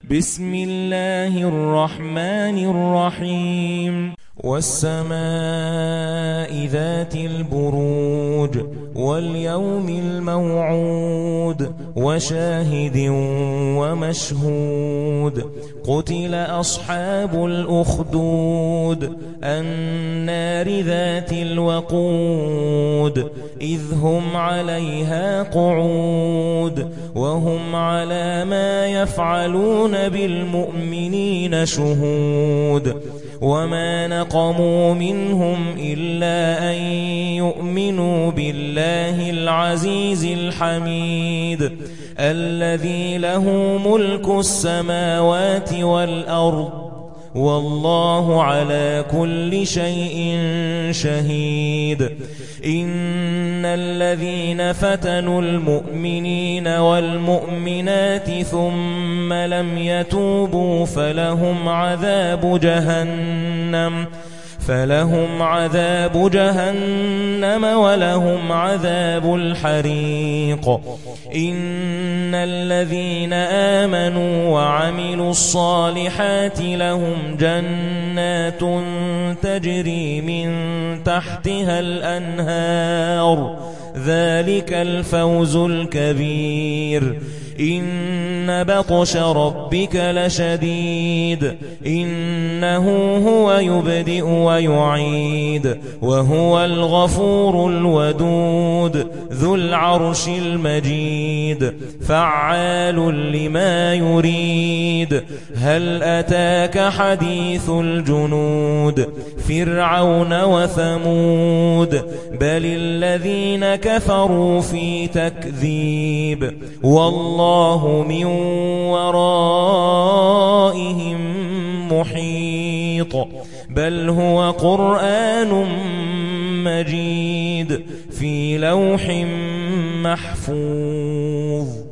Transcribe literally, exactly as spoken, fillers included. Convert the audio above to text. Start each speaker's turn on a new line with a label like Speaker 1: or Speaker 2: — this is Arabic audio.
Speaker 1: بسم الله الرحمن الرحيم والسماء ذات البروج واليوم الموعود وشاهد ومشهود قتل أصحاب الأخدود النار ذات الوقود إذ هم عليها قعود وهم على ما يفعلون بالمؤمنين شهود وما نقموا منهم إلا أن يؤمنوا بالله العزيز الحميد الذي له ملك السماوات والأرض والله على كل شيء شهيد إن الذين فتنوا المؤمنين والمؤمنات ثم لم يتوبوا فلهم عذاب جهنم فلهم عذاب جهنم ولهم عذاب الحريق إن الذين آمنوا وعملوا الصالحات لهم جنات تجري من تحتها الأنهار ذلك الفوز الكبير إن بطش ربك لشديد إنه هو يبدئ ويعيد وهو الغفور الودود ذو العرش المجيد فعال لما يريد هل أتاك حديث الجنود فرعون وثمود بل الذين كفروا في تكذيب والله من ورائهم محيط بل هو قرآن مجيد في لوح محفوظ.